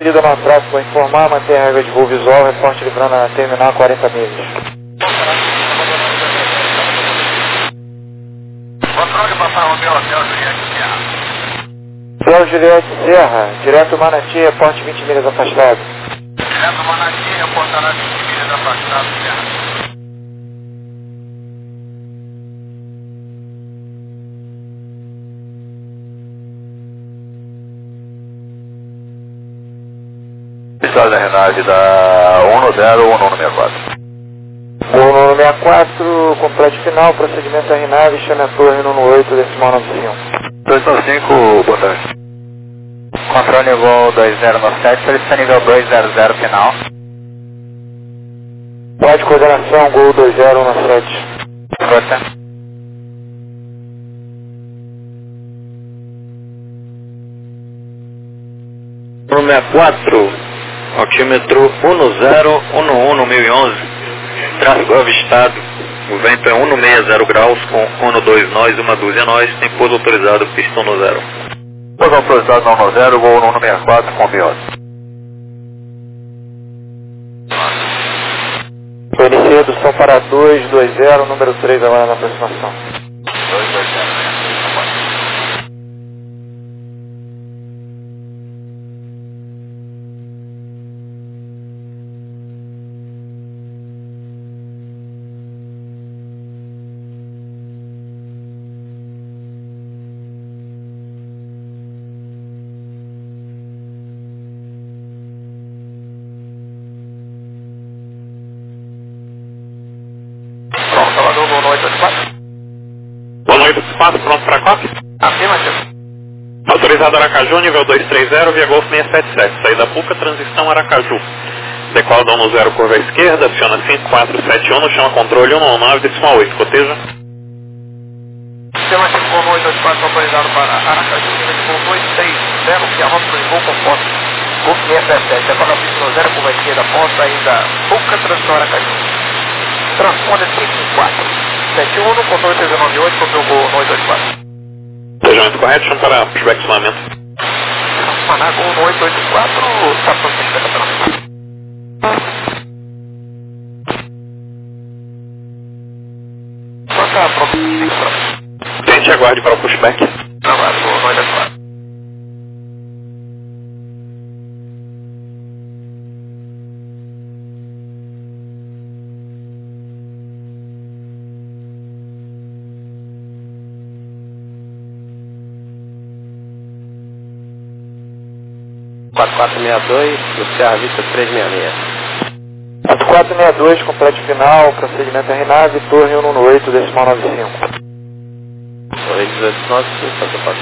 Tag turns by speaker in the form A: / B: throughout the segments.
A: Querida no tráfego, vou informar, manter a regra de voo visual, reporte livrando a terminal 40 milhas.
B: Controle Papai Romeu, Hotel Juliette Serra.
A: Hotel Juliette Serra, direto Manati, reporte 20 milhas afastado.
B: Direto Manati, reportará 20 milhas afastado, Serra. Pessoal da Renave da 10-1164.
A: 1164, complete final, procedimento a Renave, chame a torre no 8, decimal 95.
B: 295, boa tarde. Controle voo 2097, solicita nível 200 final.
A: Pode coordenação, Gol 2017.
B: Você.
C: Número 64, altímetro 1011-1011, tráfego avistado, o vento é 160 graus, com 12 nós, 1 dúzia nós, tem pouso autorizado, pistão no 0.
B: Pouso autorizado no 0, voo 164, com Biose.
A: Iniciei redução para 220, número 3 agora na aproximação.
B: 220.
C: Boa noite, espaço, pronto para COP?
B: Afirmativo.
C: Autorizado Aracaju, nível 230, via Golf 677, saída Puca, transição Aracaju. Decola dono 0, curva à esquerda, aciona 5471, no chama controle 119, decimal 8, coteja.
B: Sistema de voo 884 autorizado para Aracaju, nível de voo 230, via Rota de voo composto. Golf 677, decola pista 0, curva à esquerda, após saída Puca, transição Aracaju. Transponder 554. 71, controle 398, copiou o voo 884.
C: Planejamento correto, chama para pushback isolamento.
B: Manago 884, está pronto para espera. Pronto.
C: Tente aguarde para o pushback.
B: Trabalho, 984.
D: do Serra Vista 366.
A: 4462, complete final, procedimento a Renave, torre 118, decimal 95.
D: Torre 1895, passou para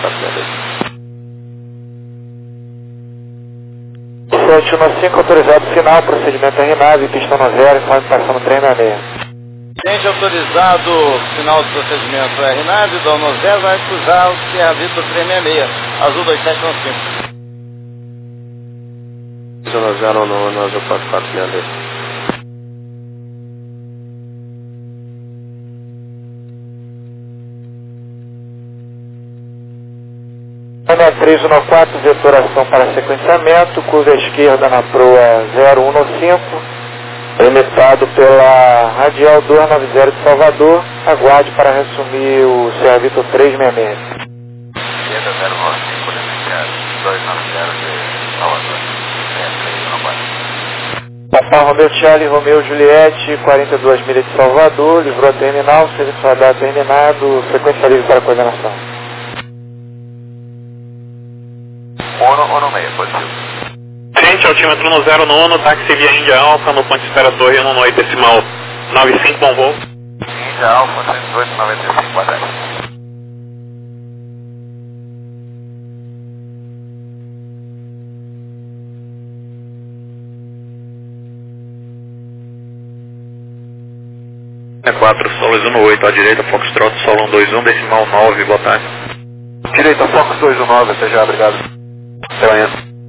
D: 4462.
A: 715, autorizado final, procedimento a Renave, pistão no 0, informação no 366.
D: Gente autorizado, final do procedimento RNAV, dono 0, vai cruzar o Serra Vista 366, azul 2715. Zona 0 no azul 4462.
A: Ana 314, vetoração para sequenciamento, curva à esquerda na proa 0115, limitado pela Radial 290 de Salvador, aguarde para reassumir o Serra Vista 366.
B: Esquerda 095, limitado 290 de Salvador.
A: Papai Romeu Charlie, Romeu Juliette, 42 milhas de Salvador, livrou a terminal, serviço radar terminado, frequência livre para coordenação.
B: 116, positivo.
C: Frente, altímetro no 09, táxi via Índia Alfa, no ponto de espera torre 118, decimal 95, bom voo.
B: Índia Alfa 11895, boa tarde.
C: É 4, Solos 18, à direita, Foxtrot, Solon 21, decimal 9, boa tarde.
B: Direita, Fox 219, até já, obrigado. Até amanhã.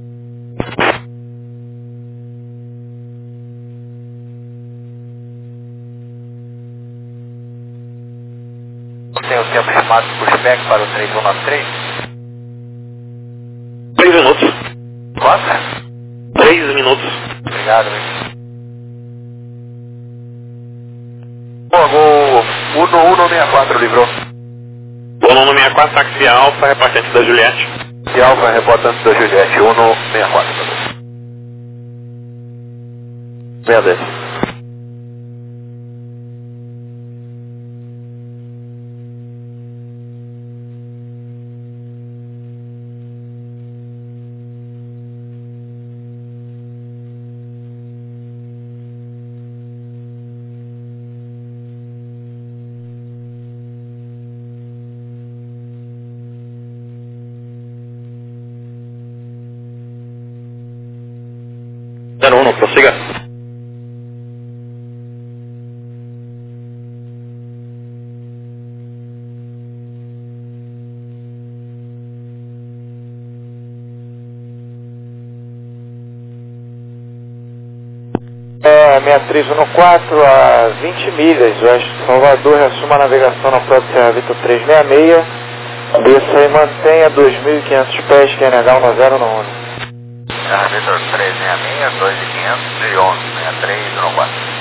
B: Tem o tempo estimado de pushback para o 3193?
C: 3 minutos.
B: Quanto?
C: 6 minutos.
B: Obrigado, hein? Gol 164 livrou.
C: Gol 164, táxi Alfa, repartente da Juliette.
B: E Alfa, reportante da Juliette, 164. 62.
C: Prossiga.
A: É, 6314 a 20 milhas, oeste de Salvador, reassuma a navegação na Frota Serra Vitor 366, desça e mantenha 2.500 pés, QNH 1091.
B: Serra Vitor 366, 2.500 e 11, 6314.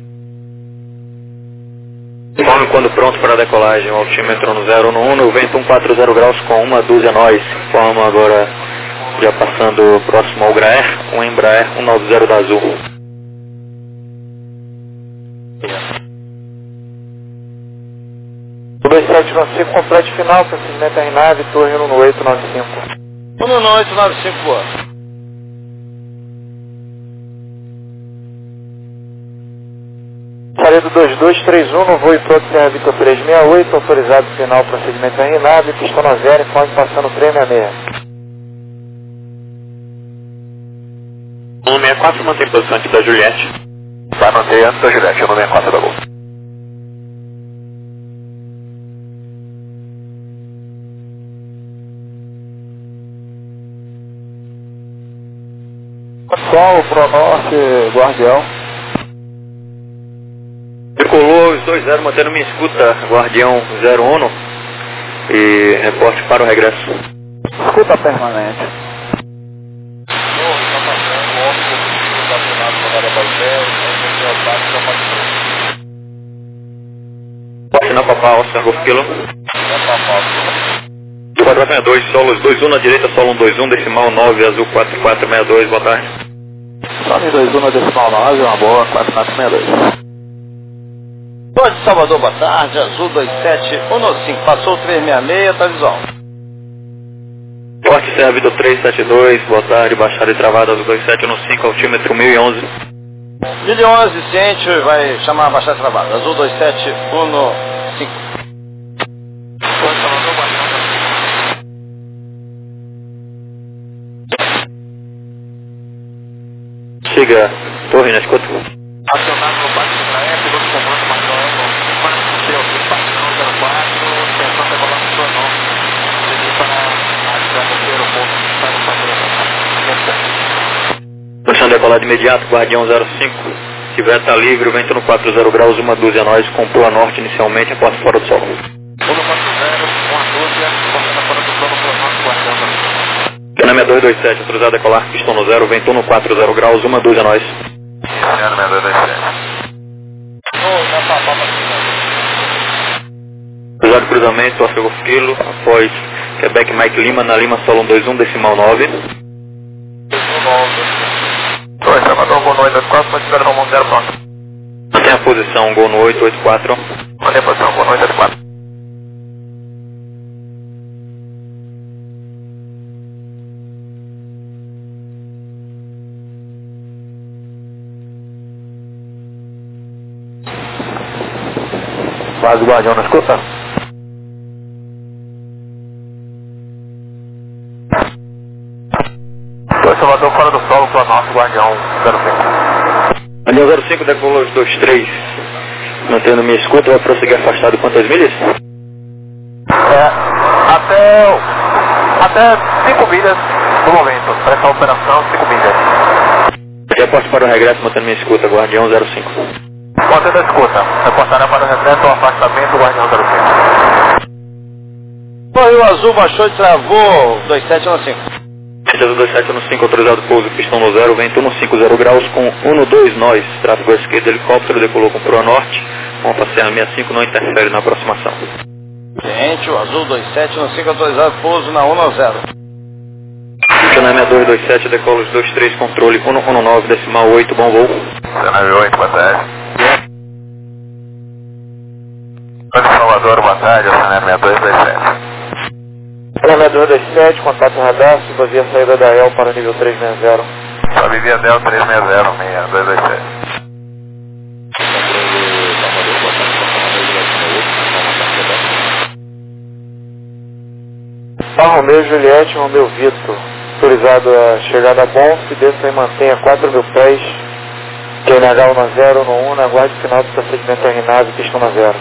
E: Informe quando pronto para a decolagem, o altímetro no 011, o vento 140 graus com uma dúzia nós. Informa agora, já passando próximo ao Graer, um Embraer 190 da Azul.
A: O 2795, complete final, procedimento RNAV, torre 11895.
D: 11895, boa.
A: Saída 2231, no voo e pronto Serra Vitor 368, autorizado final, procedimento RNAV, pistão no zero, informe passando 366.
C: 164, mantém posição aqui da Juliette.
B: Vai manter antes da Juliette, 164 da Gol.
A: Sol, Pronorte, Guardião.
E: Decolou os 20, mantendo minha escuta, Guardião 01, e reporte para o regresso.
A: Escuta permanente.
E: Final Papá, Oscar Golf Kilo. 462, solos 21 na direita, solo 121, decimal 9, azul 4462, boa tarde.
A: Sony 21 na decimal 9, uma boa, 4462.
D: Pode de Salvador, boa tarde, azul 2715, passou 366, tá visual.
E: Forte Serra Vitor 372, boa tarde, baixada e travada azul 2715, altímetro 1011.
D: 1011, ciente, vai chamar a baixada e travada, azul 2715.
E: Siga, torre na escuta.
B: Acionado no baixo da Embraer, piloto comando marcando 46, padrão 04, tensão decolar no pronome. Seguir para a chama do aeroporto para o padrão.
E: Posição decolar de imediato, Guardião 05. Se tiver tá livre, o vento no 40 graus, uma dúzia nós, com proa norte inicialmente, a porta fora do sol.
B: 140, uma dúzia, porta fora do sol, pronome, Guardião 05.
E: Cana 6227, autorizado a decolar, pistão no 0, vento no 40 graus, uma dúzia nós.
B: Cana 6227.
E: Cruzado de cruzamento, Oscar Golf Kilo, após Quebec Mike Lima, na Lima Solo 121, decimal 9.
B: Oi, Salvador, Gol no 884, considera no mundo 0 pronto.
E: Mantém a posição, Gol no 884.
B: Mantém a posição, Gol no 884.
A: Base Guardião na escuta.
B: Oi, Salvador, fora do solo, pro norte, Guardião 05.
E: Guardião 05, decolou os 23. Mantendo minha escuta, vai prosseguir afastado quantas milhas?
B: Até 5 milhas no momento, para essa operação, 5 milhas.
E: Reporte para o regresso, mantendo minha escuta, Guardião 05.
B: Mantendo a escuta, reportará para o regresso ao afastamento, Guardião 05.
D: Foi o azul, baixou e travou 2715.
E: Azul 27 no 5, autorizado pouso, pistão no 0, vento 150 graus com 12 nós. Tráfego à esquerda, helicóptero, decolou com proa norte. Com a Serra 65 não interfere na aproximação.
D: Ciente, o Azul 27 no 5, autorizado pouso na 10.
E: Caname 227, decola os 23, controle 119, decimal 8, bom voo.
A: Caname 8, boa tarde. Salvador, boa tarde, Caname 227. Caname 227, contato radar, suba via saída da EL para o nível 360. Sobe via DEL 360, 227. Romeu Juliette, Romeu Vitor. Autorizado a chegada a Bonf, desça e mantenha 4.000 pés. QNH 1011, aguarde o final do procedimento RNAV, pistão na 0.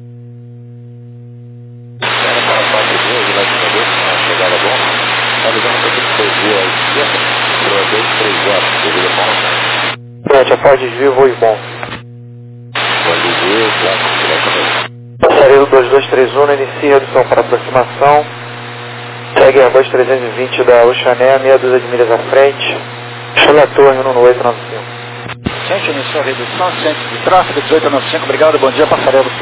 B: Chegada a Bonf, avisando que aqui foi via esquerda, proa 230, devido a Bonf.
A: Frente, após desvio, voo e Bonf.
B: Pode desvio, claro, diretamente.
A: Passareiro 2231, inicia redução para aproximação. Segue Airbus 320 da Oceané, meia dúzia de milhas à frente. Chega a torre no 895.
D: Gente, iniciou a redução, centro de tráfego 1895, obrigado, bom dia, passareiro.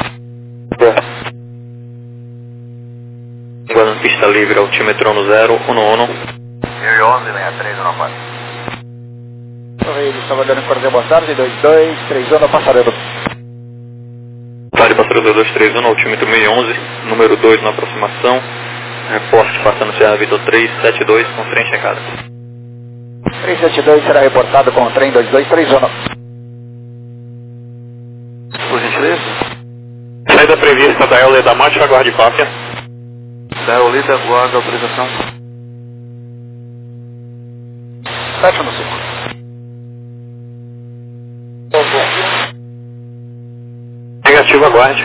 E: Guardando pista livre, altímetro no 0, 11.
A: 1011, 63, 94.
D: Ele estava dando em boa tarde, 2231, passareiro.
E: Tarde, passareiro 2231, altímetro 1011, número 2 na aproximação. Reporte passando Serra Vitor 372 com trem checado.
D: 372 será reportado com o trem 2231.
E: Por gentileza.
C: Saída prevista da EL da Mate, aguarde cópia.
E: Da EL da guarda, autorização.
D: 7 no 5.
C: Negativo, aguarde.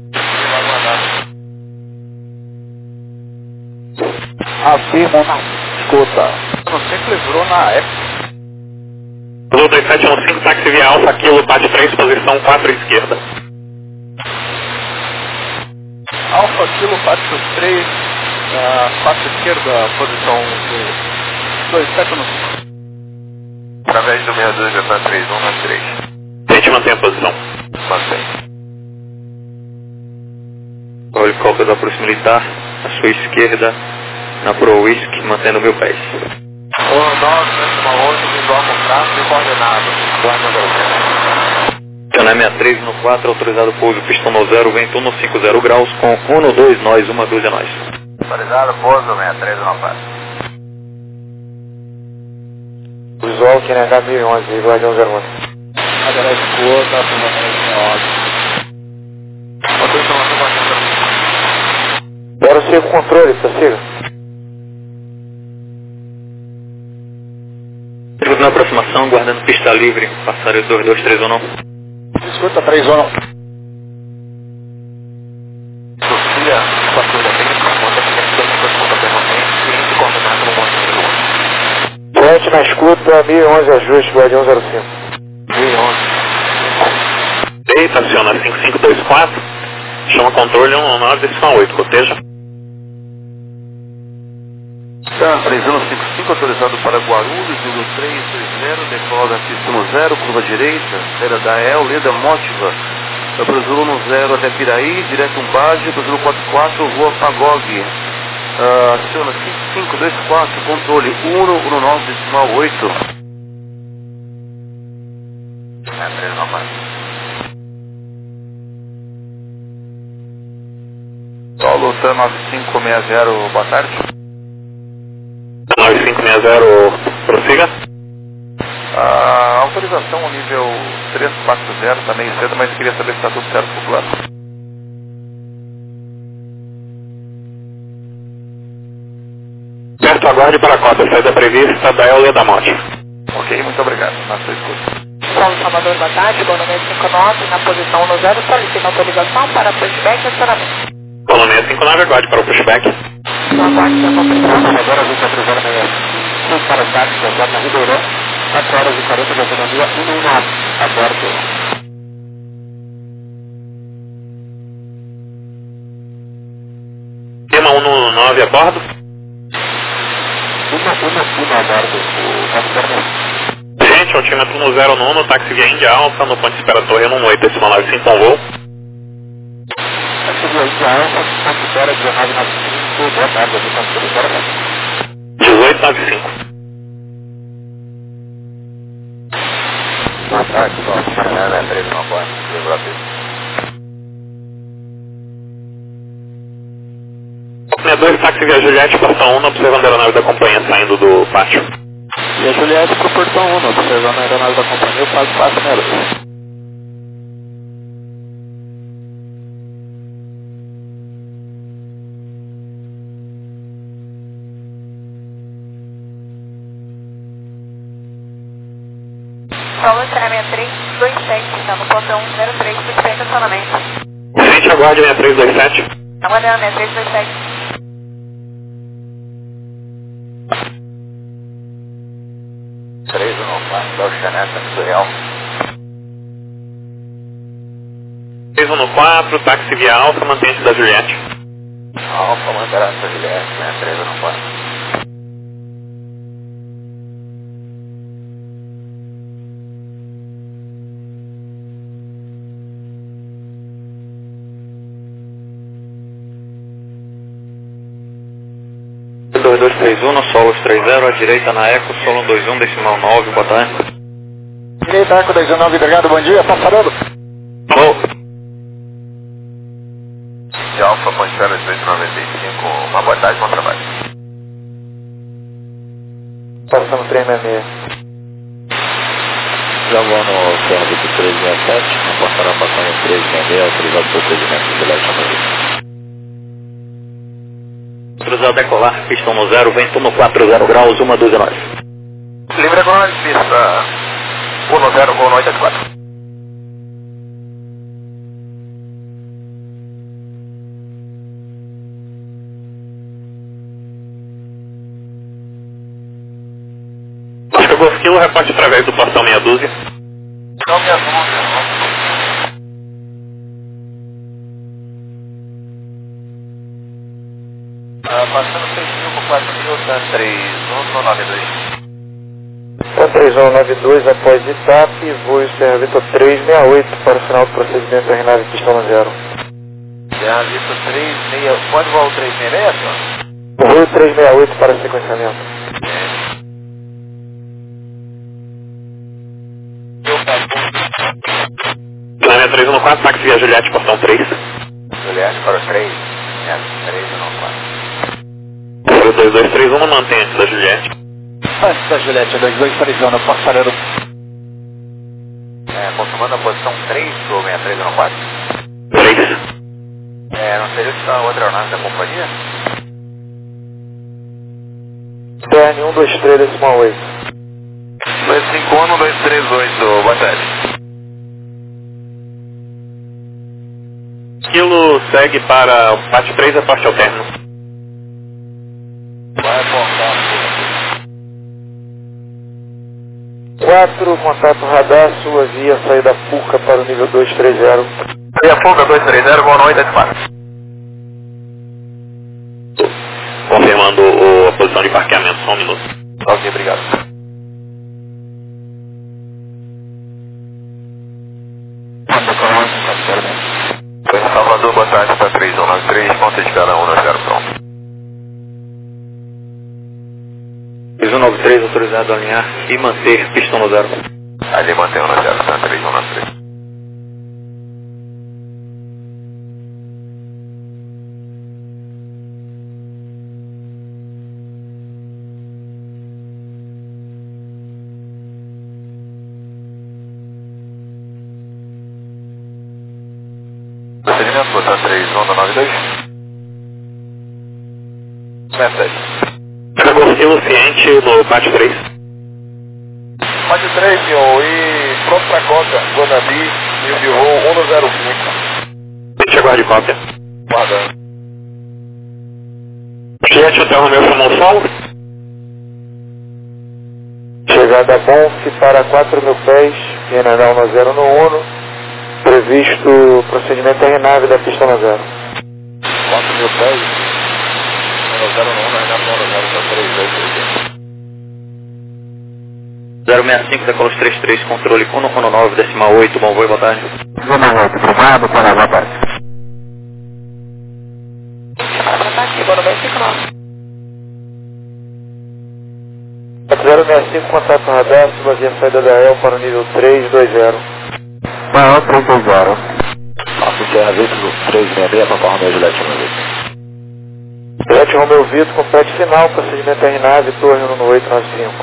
D: Afirmo na escuta. Não sei que livrou na época.
C: Azul 2715, táxi via Alfa, Kilo, bate 3, posição 4 esquerda.
B: Alfa, Kilo, bate 3, 4 esquerda, posição 275.
A: Através do 62, já está 3193.
C: Tente manter a posição.
A: Mantém.
E: O helicóptero da Polícia Militar, à sua esquerda, na Pro Whisky, mantendo 1000 pés.
B: 1911, visual com tráfego e coordenado.
E: Caname 63 no 4, autorizado pouso, pistão no 0, vento 150 graus com 12 nós, uma dúzia nós.
A: Autorizado, pouso 63 no 4. Visual QNH 1011, Guardião 01.
B: Agora escuta, afirmação 11. Autorização Guardião 01.
A: Agora siga o controle, prossiga.
E: Na aproximação, guardando pista livre, passareio 2231.
D: Escuta 31.
B: Sofia, patrulha técnica, conta que tem escuta permanente, cliente coordenado no monte de
A: Frente na escuta, 1011 ajuste, Guardião 05.
B: 1011.
C: Eita, aciona 5524. Chama controle 119, decimal 8, coteja.
B: Tá, 3155, autorizado para Guarulhos, número 320, decola da pista no 0, curva direita, era da EL, Leda Mótiva, Brasil no 0 até Piraí, direto Umbage, Brasil 44, rua Pagog. Aciona 5524, controle 119, decimal 8.
A: Paulo, TAN 9560, boa tarde.
C: 9560, prossiga.
A: Autorização ao nível 340, está meio cedo, mas queria saber se está tudo certo por plano.
C: Certo, aguarde para a cópia, saída prevista da EL da Morte.
A: Ok, muito obrigado, na sua escuta.
F: Paulo Salvador, boa tarde, Colônia 59, na posição 10, solicita autorização para pushback e acionamento.
C: Colônia 59, aguarde para o pushback.
F: Aguarde para a compreensão.
B: Agora 2406. Para o táxi, agora na Ribeirão, 4 horas e 40 de autonomia, 119. Aguardo.
C: Tema 119 a bordo.
B: 119,
C: Gente, altímetro no 0 no 1, táxi via Índia Alfa, no ponto de espera torre 118, decimal 95, com voo.
A: Táxi via Índia Alfa, ponto de espera 1995, boa tarde, aqui ponto de espera.
C: 1895.
A: Boa tarde, ponto de espera, 394, Brasil.
C: 62, táxi via Juliette, portão 1, observando a aeronave da companhia saindo do pátio.
A: Via Juliette pro portão 1, observando a aeronave da companhia, o passo 462.
F: Solo estacionamento 327, está no portão 03, suspeito estacionamento.
C: Gente, aguarde 6327.
F: Aguardando 6327.
A: Surreal.
C: 314, táxi via Alfa, mantente da Juliette.
A: Alfa, manterá essa Juliette, né? 314.
E: no Solos 30, à direita na Eco, Solo 21, decimal 9, boa tarde.
A: Direita, Eco 19, obrigado, bom dia, passarando.
C: Alô?
A: De Alfa, Ponticello 1895, uma boa tarde, bom trabalho. Passando 366.
G: Já vou no Serviço 367, no Portarão Passanha 366, autorizado o procedimento de Léo Chamadinho.
E: Cruzar decolar, pistão no 0, vento no 40 graus, 112 nós.
A: Livre com nós, pista 10, voo no 84.
C: Oscar Golf Kilo, reporte através do portão meia dúzia.
A: Não, meia dúzia, passando 6.000 por 4.000, tá 3192. Tá 3192 após ITAP, voo Serra Vitor 368 para o final do procedimento RNAV pistão no 0. Serra Vitor 368, pode voar o 366, senhor? Voo 368 para sequenciamento.
C: Planeta 314, táxi via Juliette, portão 3.
A: Juliette para o 3, 314.
C: 2231, mantém antes da Juliette.
A: Antes da Juliette, 2231, passarelo. Confirmando a posição 3 do 6314.
C: 3.
A: Não seria que está a outra aeronave da companhia? TN 123, decimal 8. 251, 238, boa tarde.
C: Kilo segue para o pátio 3, a parte ao término.
A: Vai apontar. 4, contato radar, sua via, saída Puca para o nível 230. Via Puca 230, voo no 84.
C: Confirmando a posição de parqueamento, só um minuto.
A: Ok, obrigado. Foi em Salvador, boa tarde, para 3193, ponta de cara 190, pronto.
E: 193 autorizado a alinhar e manter pistão no 0.
A: Ali mantém 190, tá 3193. Procedimento, botar 3192. Mensagem.
C: Kilo ciente no pátio 3.
A: Pátio 3, senhor, e pronto pra cópia, Guanabi, e de voo 105.
C: Gente, aguarde cópia.
A: Guardando.
C: Juliette Hotel Romeu chamou o sol.
A: Chegada Bonf para 4.000 pés, General no 0 no 1, previsto procedimento RNAV da pista no 0. 4.000 pés, no 0 no 1, RNAV no 0, 3, 2, 3.
E: 065, decolos 33, controle 119, decimal 8, bom voo e boa tarde.
A: Zona 8, privado, para boa tarde.
F: Boa tarde, igual 959.
A: 065, contato radar, vazia saída da EL para o nível 320.
G: Maior 320. Nosso Sierra Vitor 366 para Romeu Juliette Romeu.
A: Juliette Romeu Vitor, complete final, procedimento RNAV, torre no 895.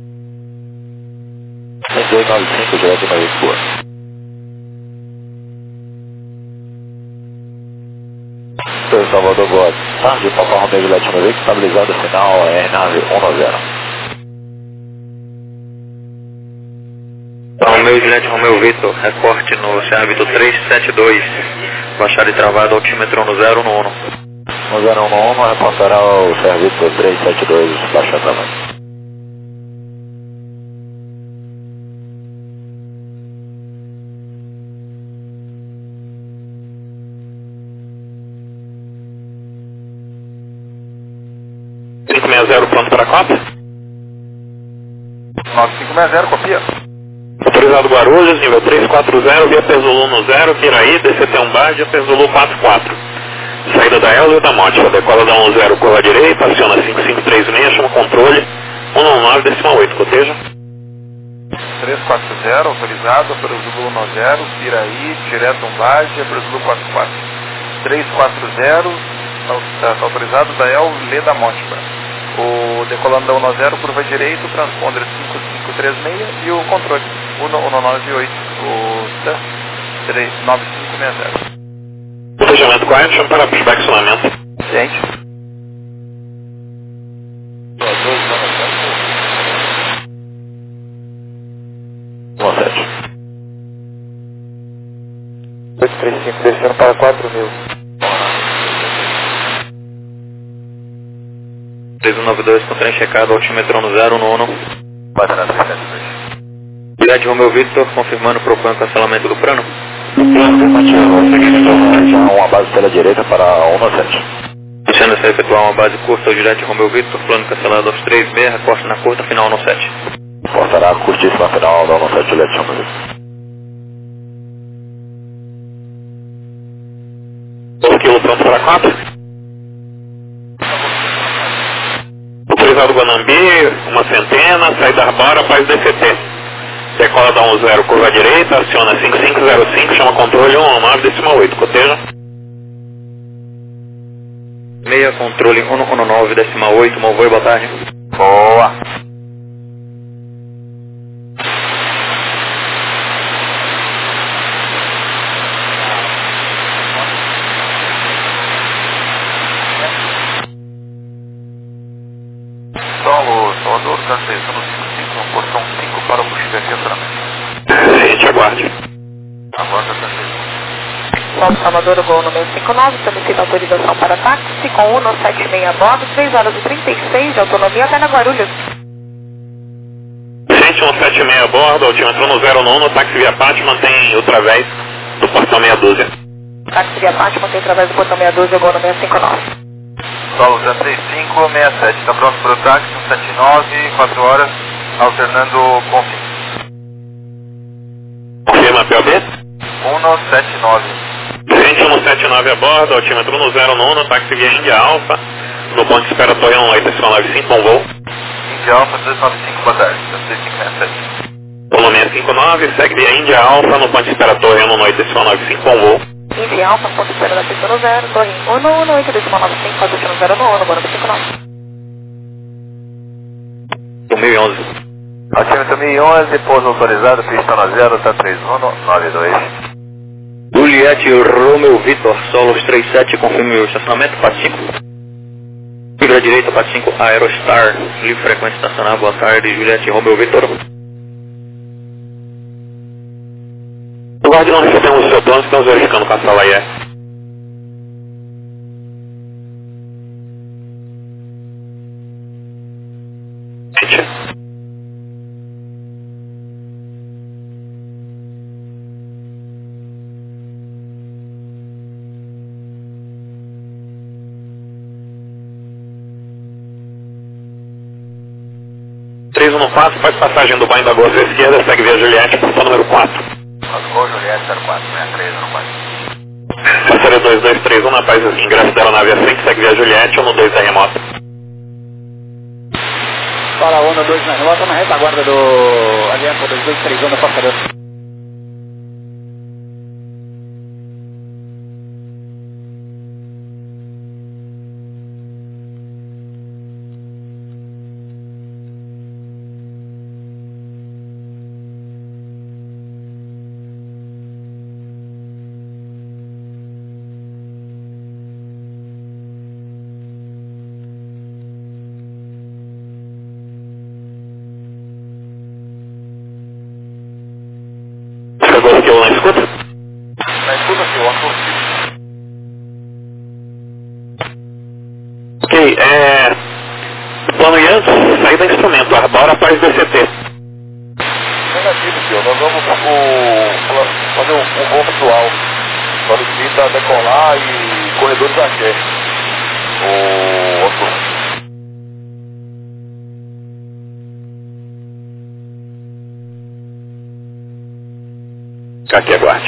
G: 5895, Juliette Romeu Vitor. Sr. Salvador Gomes, tarde, Papa Romeu Juliette Romeu, estabilizado final RNAV 190.
E: Romeu Juliette Romeu Vitor, reporte no Sierra Vitor 372, baixada e travada, altímetro no 011.
G: No 011, reportará o Sierra Vitor 372, baixada e travada.
C: Pronto para a cópia?
B: 9560, copia.
C: Autorizado Guarulhos, nível 340, via Perzolu no 0, Piraí, DCT1 bar, via Perzolu 44. Saída da Elza e da Mótica, decola da 10, curva direita, aciona 5536, chama controle 119, decimal 8, coteja.
B: 340, autorizado, Perzolu 10, Piraí, direto Umbage, Perzolu 44. 340, autorizado da El, Lê da Mótica. O decolando da 10, curva direita, o transponder 5536 e o controle 198, o 9560.
C: Fechamento correto, chama para inspecionamento.
B: Gente.
A: 835, descendo para 4.000.
E: 3192, com trem checado, altímetro no 011.
G: Baixada 372.
E: Juliette Romeu Vitor, confirmando, propõe o cancelamento do plano.
G: Já uma base pela direita para 197.
E: Iniciando-se a efetuar uma base curta ao Juliette Romeu Vitor, plano cancelado aos 36, recorte na curta, final 17.
G: Reportará a curtíssima final da 197 Juliette Romeu Vitor.
C: 1 kg pronto para a cópia. Autorizado Guanambi, uma centena, saída Arbora, paz DCT. Decola da 10, curva direita, aciona 5505, chama controle 119, decimal 8, coteja.
E: 6, controle 119, decimal 8, bom voo e boa tarde.
G: Boa.
B: Salvador, cartezano 55, portão 5 para o Buxiga aqui, acionamento.
C: Gente, aguarde.
B: Aguarda a cartezano.
F: Salve Salvador, gol número 59, solicita autorização para táxi com 176 a bordo, 3 horas e 36 de autonomia até na Guarulhos.
C: Gente, 176 a bordo, altímetro no 011, táxi via Pátio, mantém através do portão meia dúzia.
F: Táxi via Pátio, mantém através do portão 62, gol número 59.
B: Solo 03567, está pronto para o táxi, 179, 4 horas, alternando com fim.
C: Confirma POB?
B: 179.
C: Gente, 179 a bordo, altímetro no 011, táxi via Índia Alfa, no ponto de espera Torre 18, SO95, bom voo.
B: Índia Alfa 395, boa tarde, 3567.
C: Volume 659, segue via Índia Alfa, no ponto de espera Torre 18, SO95, bom voo.
F: Índia Alfa, ponto de espera da pista no 0, Torre 118, decimal 95, pode no 0 no 1, agora no 59.
E: 1011.
B: Altímetro 1011, pouso autorizado, pista no 0, tá 3192.
E: Juliette Romeu Vitor, Solos 37, confirme o estacionamento, parte 5. Fibra direita, parte 5, Aerostar, livre frequência estacionar, boa tarde, Juliette Romeu Vitor.
C: Guarde, não recebemos o seu plano, estamos verificando com a sala IE. Gente. 04, faz passagem do banho da Golf à esquerda, segue via Juliette, portão número 4.
B: Gol Juliette 0463,
C: Passageiro 2231, na paz ingresso da aeronave A5, segue via Juliette, 12 da remota.
D: Para a onda 2 na remota, na retaguarda do Aliança 2231 da passageiro.
C: Chegou aqui na escuta?
B: Na escuta, senhor, acústico.
C: Ok, plano Yankee, saída instrumento, arbora após DCT.
B: Negativo, senhor. Nós vamos fazer um voo pessoal. Solicita decolar e corredores axé. O Arthur.
C: Aqui, aguarde.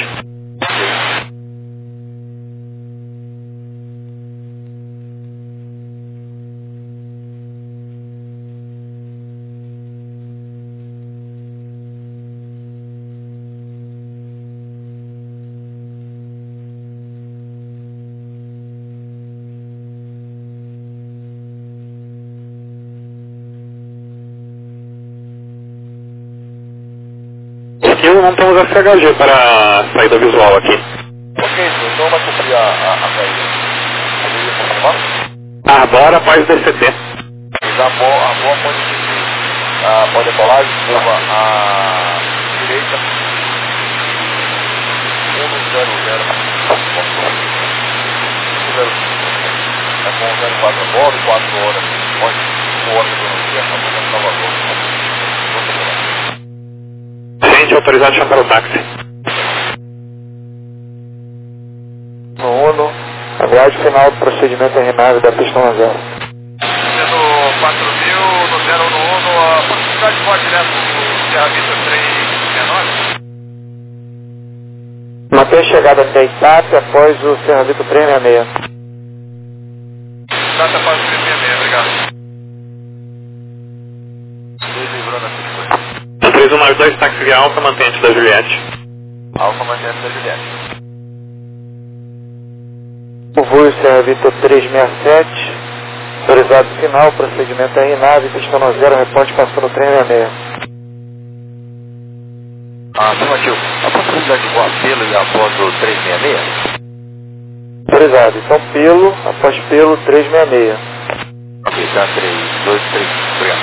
C: Aqui não temos FHG para a saída visual aqui.
B: Ok, senhor. Então vai cumprir a saída. Poderia confirmar?
C: Arbora após DCT.
B: A boa pode seguir. Pode decolar, curva à direita. 100. É com 04 a bordo, 4 horas. Pode 5 horas de cronologia, só para Salvador.
C: Gente, autorizado a chamar o táxi.
A: No Uno, aguarde final do procedimento RNAV da pista 10.
B: Sendo 4.000 no 0 no 1, a possibilidade de voar direto do Serra Vista 369.
A: Mantenha a chegada até Itap após o Serra Vista 366.
B: Data para o 366, obrigado. Deslivrando a circuito.
C: 3192, táxi via Alfa, mantente da Juliette.
B: Alfa mantente da Juliette.
A: O voo Serra Vista 367, autorizado final, procedimento RNAV, pista 0, reporte passando 366.
B: Afirmativo. A possibilidade de voar pelo e após o 366?
A: Autorizado, então pelo, após pelo 366.
B: Ok, tá 3, 2, 3, obrigado.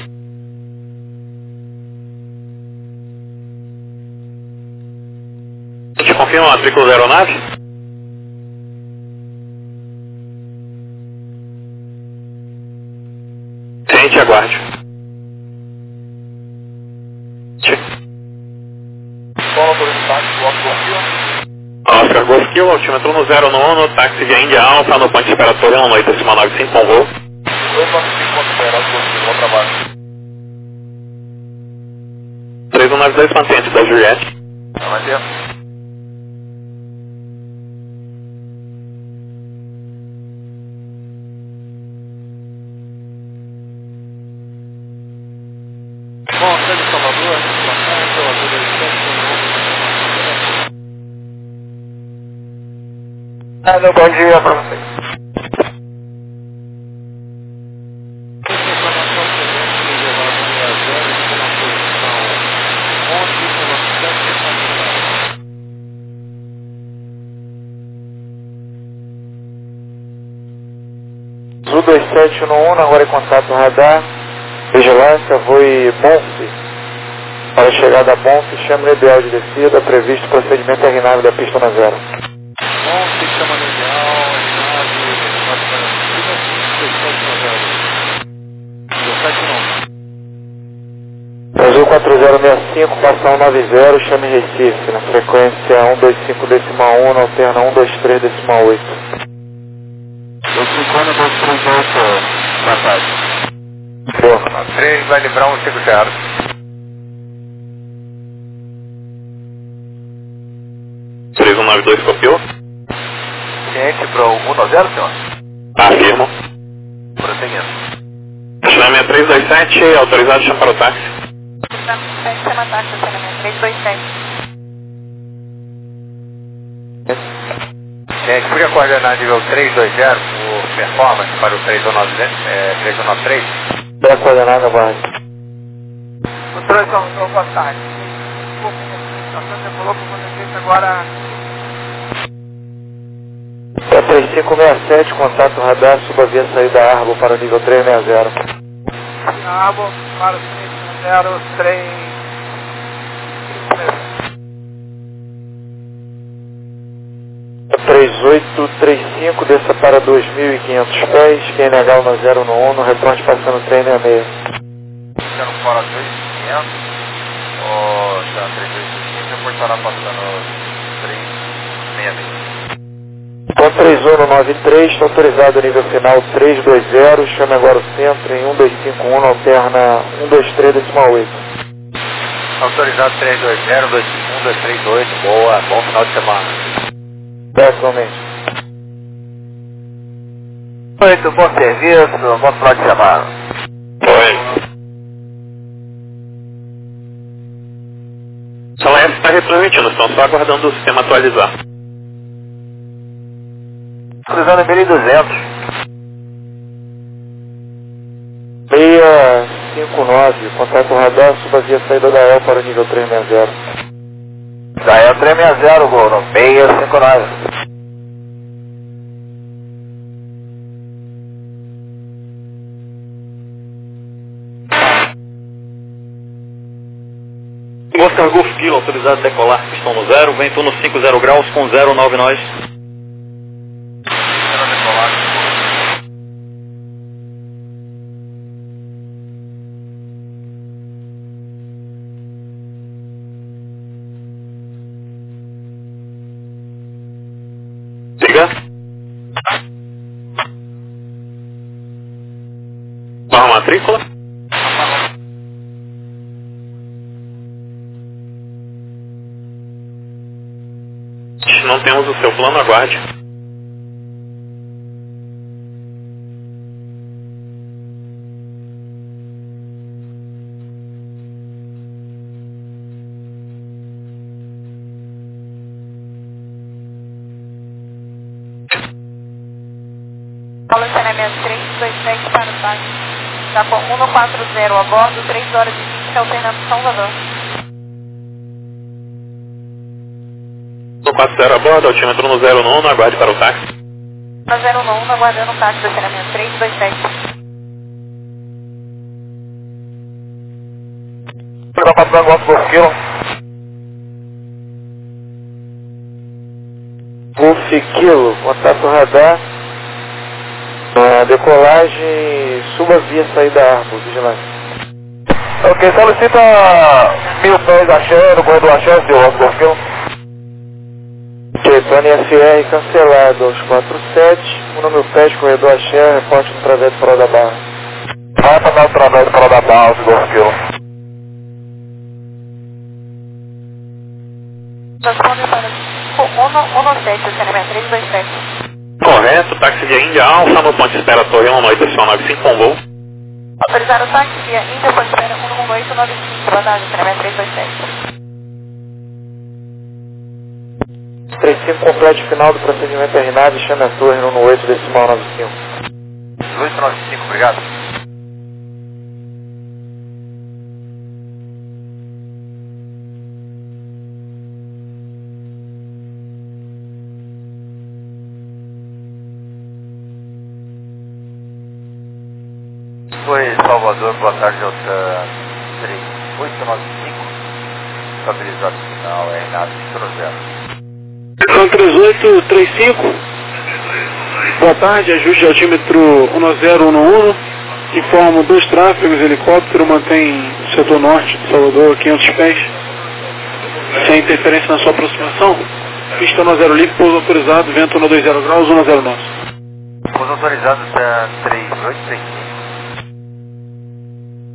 C: A gente confirma a matrícula da aeronave? Gente, aguarde.
B: Qual o número do táxi do Oscar Golf?
C: Oscar Golf Kill, altímetro no 0 no 1, táxi via Índia Alfa, no ponto expiratório, 1895 com voo.
B: 295 ponto esperado, vou trabalho.
C: 3192, mantente da Juliette.
B: Não vai ter? Bom, sendo Salvador, Salvador 7.
A: Bom dia para vocês. Zul 27 no 1, agora em contato no radar. Vigilância, voe Bonf. Para a chegada a Bonf, chama ideal de descida, previsto procedimento RNAV da pista 0.
B: Bom, se chama legal,
A: Azul 4065, passa 190, chame Recife, na frequência 125.1, na alterna 123.8.
B: 250, 238, passagem.
A: Boa.
B: 3 vai livrar 150.
C: Três 192 copiou.
B: Ciente para o 190, senhor?
C: Afirmo.
B: Prosseguindo.
C: Estacionamento 327, autorizado, chama para o táxi.
F: Chama táxi, estacionamento 327.
B: Gente, podia coordenar nível 320 por performance para o 3193?
A: Pela coordenada, guarda.
B: O trânsito, boa tarde. Você falou que você agora...
A: É 3567, contato radar, suba via saída Arbo para o nível 360.
B: Arbo para o 303...
A: 3835, desça para 2.500 pés, QNH 1011, reporte passando 366.
B: Ficando fora 2.500, ou está 385, reportará passando 366.
A: Com 3193, está autorizado o nível final 320, chame agora o centro em 1251, alterna 123,8.
B: Autorizado 320, 251, 238, boa, bom final de semana.
A: Pessoalmente.
B: Muito bom serviço, bom final de semana.
C: Oi. Sala F está retransmitindo, estão só aguardando o sistema atualizar.
B: Cruzando 1200.
A: 659, contato radar, suba via saída da El para o nível 360.
B: Da El 360, Golo, 659.
E: Oscar Golf Kilo, autorizado a decolar, pistão no 0, vento no 50 graus com 09 nós.
C: Diga. Qual a matrícula? Não temos o seu plano, aguarde.
F: Paulo estacionamento 327 para o táxi. Está com 140 a bordo, 3 horas e 20, alternando São Salvador.
C: 140 a bordo, altímetro no 091, aguarde para o táxi.
F: Na 091, aguardando o táxi do estacionamento 327.
B: Está passando o Golf Kilo.
A: Golf Kilo, contato radar, decolagem, suba via saída Arbo, vigilante.
B: Ok, solicita 1000 pés axé, no corredor axé, seu Golf Kilo.
A: Tony FR cancelado aos 47, 1000 pés, corredor axé, reporte no trajeto para da Barra.
B: Vai para o trajeto para da Barra, Golf Kilo.
F: Transponder para o 17, estacionamento 327.
C: Correto, táxi via Índia Alfa, no ponto de espera Torre 19895 com voo.
F: Autorizar o táxi via Índia, ponto de espera 11895, boa tarde, estacionamento 327.
A: 35 completo final do procedimento RNAV, chame a torre no 18,95.
B: 1895, obrigado. Foi Salvador, boa tarde, Alta 3895. Estabilizado final, RNAV, Cruzero.
H: São 3835. Boa tarde, ajuste de altímetro 1011. Informo 2 tráfegos, helicóptero mantém o setor norte de Salvador 500 pés. Sem interferência na sua aproximação. Pista 10 livre, pouso autorizado, vento no 20 graus, 10 nosso.
B: Pouso autorizado 3835.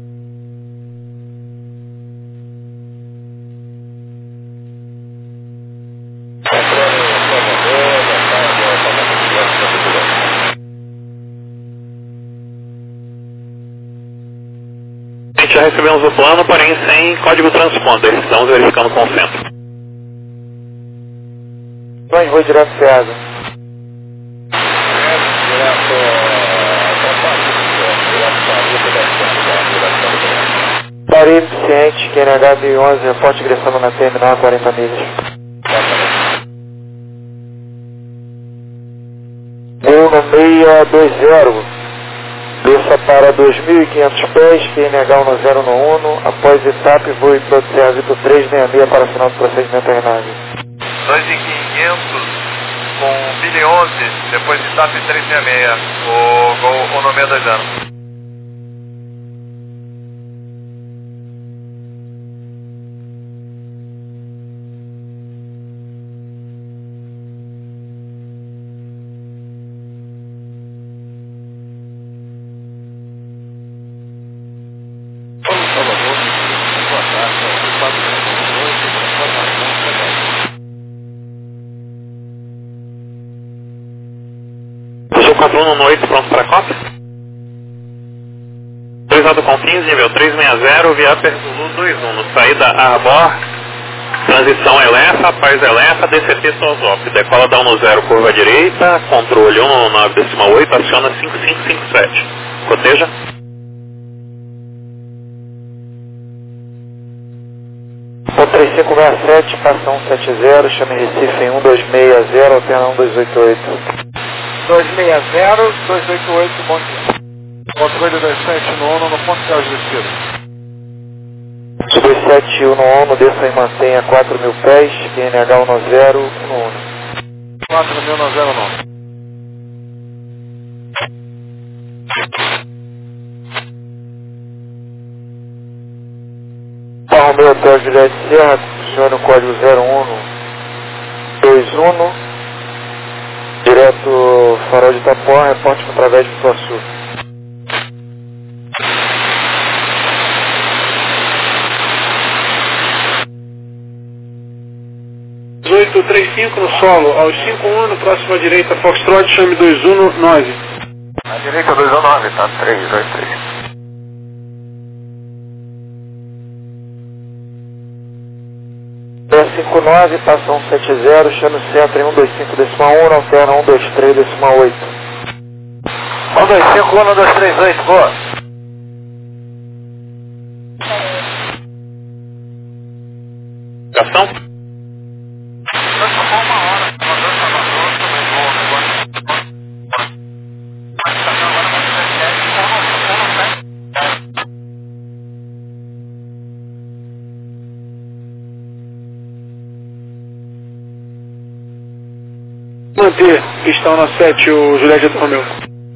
C: recebemos o plano, porém sem código transponder. Estamos verificando com o centro.
A: Bom, vou direto Ceasa. Parei eficiente, QNH 1011, reporte ingressando na terminal a 40 milhas. 1620, desça para 2.500 pés, QNH 1011, após etapa voe para o Ceazito 366 para final do procedimento RNAV.
B: 2.500 com Billy 11, depois de TAP 366, o nome é 2 anos.
C: Peugeot 4118, pronto para a cópia. Autorizado com 15, nível 360, via Zulu 21, saída Arbor, transição Elefa, Paz Elefa, DCT Sozop, decola da 10, curva direita, controle 119,8, aciona 5557. Proteja.
A: Ponto 3567, passa 170, chame Recife em 1260, alterna 1288.
B: 260, 288, bom dia. Controle 27 no ONU, no ponto de descida.
A: 271 no ONU, desça e mantenha 4.000 pés, QNH 10 no ONU.
B: 4.000 no 09.
A: Romeu Hotel Juliette Serra, acione o código 0121, direto Farol de Itapuã, reporte através do Iguaçu.
H: no solo, aos 51, próximo à direita, Foxtrot, chame 219.
B: À direita 219, tá? 323.
A: P59, passa 170, chame o centro em 125,1, alterna 123,8.
B: 125, 1238, boa.
C: Ação.
H: Manter, pistão na 7, o Juliette do Romeu.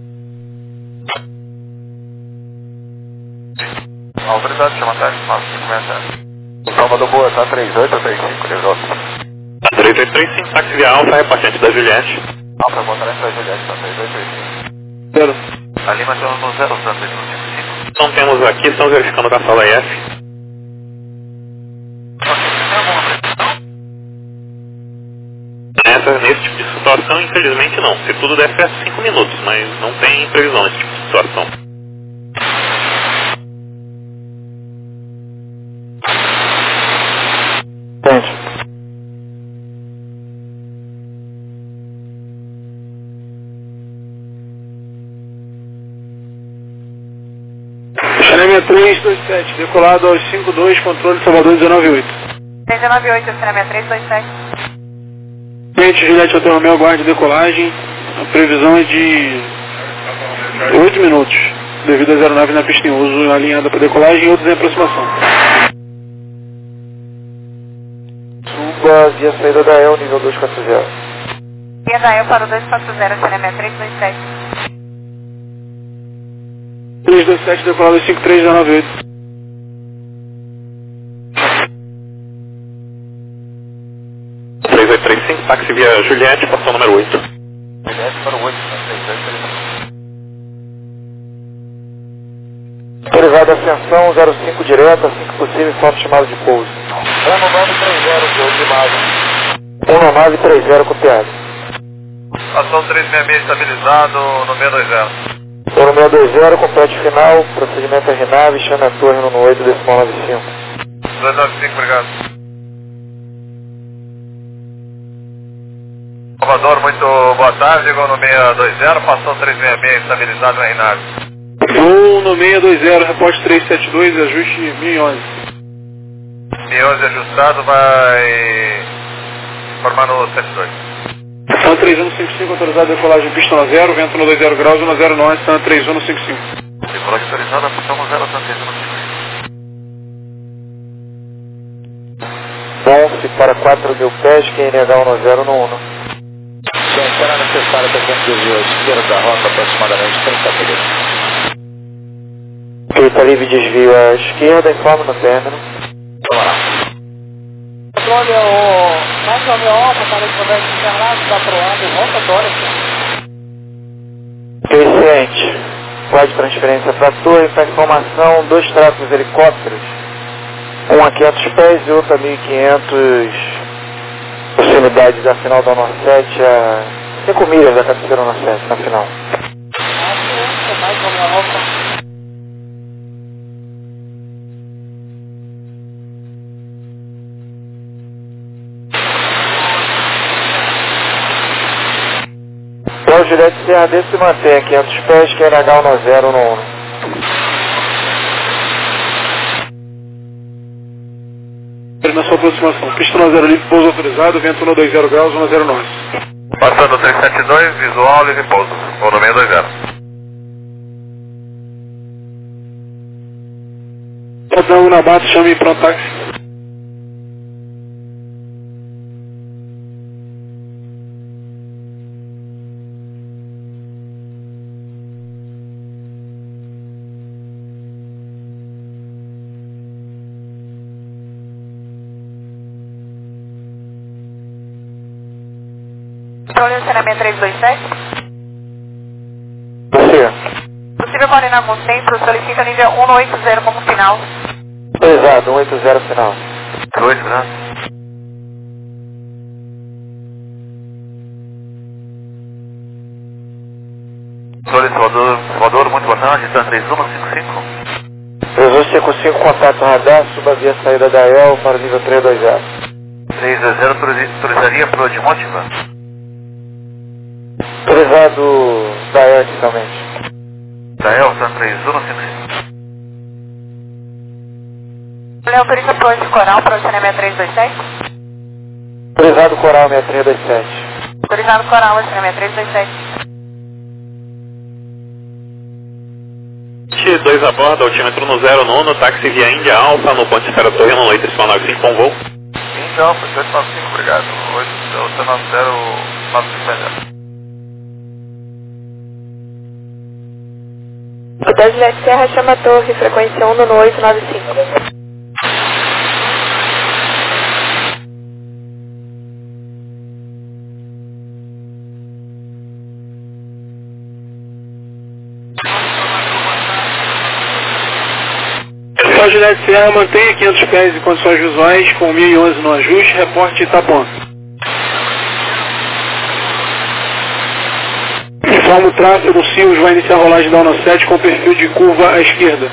B: Autoridade, chama táxi, fala, começa. Salvador Boa, tá 3835, resolve.
C: 3835, táxi via Alfa, repartente da Juliette.
B: Alfa, boa tarde, da Juliette, tá 3835.
H: Zero.
B: A Lima tem no 0, tá 355.
C: Então temos aqui, estamos verificando com a sala IF. Nesse tipo de situação, infelizmente não. Se tudo der certo, 5 minutos, mas não tem previsão nesse tipo de situação.
A: Entende?
H: Xanemia 327, decolado aos 52, controle Salvador 198.
F: 198, Xanemia 327.
H: Cliente Juliette Hotel Romeu, aguarde decolagem. A previsão é de 8 minutos, devido a 09 na pista em uso, alinhada para decolagem e outros em aproximação.
A: Suba via saída da EL, nível 240.
F: Via da EL para o 240, Xanemia 327.
H: 327, decolado aos 53,98.
C: Táxi via Juliette, portão número 8.
B: Juliette para o 8, tá 3235.
A: Autorizada ascensão 05 direto, assim que possível, foto chamada de pouso.
B: 1930, de imagem.
A: 1930 copiado.
B: Ação 366 estabilizado no 620.
A: Torno 620, complete final, procedimento RNAV, chame a torre no 8,95.
B: 295, obrigado. Salvador, muito boa tarde, gol no 620, passou 366, estabilizado no RNAV.
H: Gol no 620, reporte 372, ajuste 1011.
B: 1011 ajustado, vai informar no 72.
H: Santa 3155, autorizado decolagem pista no 0, vento no 20 graus, 109, Santa 3155.
B: Decolagem autorizada, pista no 0, Santa 3155.
A: Bonfe para 4.000 pés, QNH 1091.
G: Será necessário para desvio à esquerda da rota aproximadamente 30 km.
A: Feita livre desvio à esquerda, informe no término.
G: Vamos lá.
F: Olha, mais ou menos, para o conversa internado da Proab, rotatória.
A: Crescente. Pode transferência para a torre, para informação, 2 tráfegos helicópteros. Um a 500 pés e outro a 1.500, proximidade da final da Honor 7 a 5 milhas da cabeceira Honor 7 na final.
F: Mais ou menos.
A: Então, Juliette Serra D se mantém a 500 pés, QNH 1091.
H: Na sua aproximação, pista no 0 livre, pouso autorizado, vento no 20 graus, 109.
B: Passando 372, visual, livre pouso, gol no 620.
H: Padrão na base, chame pronto táxi.
F: Estacionamento 327.
A: Você.
F: Possível coordenar com o centro, solicita nível 180 como final.
A: Pesado, 180 final.
B: 2, né? Salvador, muito boa tarde, está 3155.
A: 3155, contato radar, suba via saída da EL para o nível 320.
B: 320, autorizaria para o Admotiva?
A: Autorizado da EL inicialmente.
B: Da EL, está 3155.
F: Ele autoriza para o Coral, para o estacionamento 327.
A: Autorizado Coral 6327.
F: Autorizado Coral, estacionamento 327.
C: 2 a bordo, altímetro no 09, táxi via Índia Alfa, no ponte Esfera Torre, no 8595 com voo.
B: Índia Alfa, 895, obrigado. 890,
F: Hotel Juliette Serra, chama a torre, frequência 1 no 895.
H: Hotel Juliette Serra, mantenha 500 pés em condições visuais, com 1011 no ajuste, reporte Itapuã. Informa o tráfego, o Silvos vai iniciar a rolagem da Honor 7 com perfil de curva à esquerda.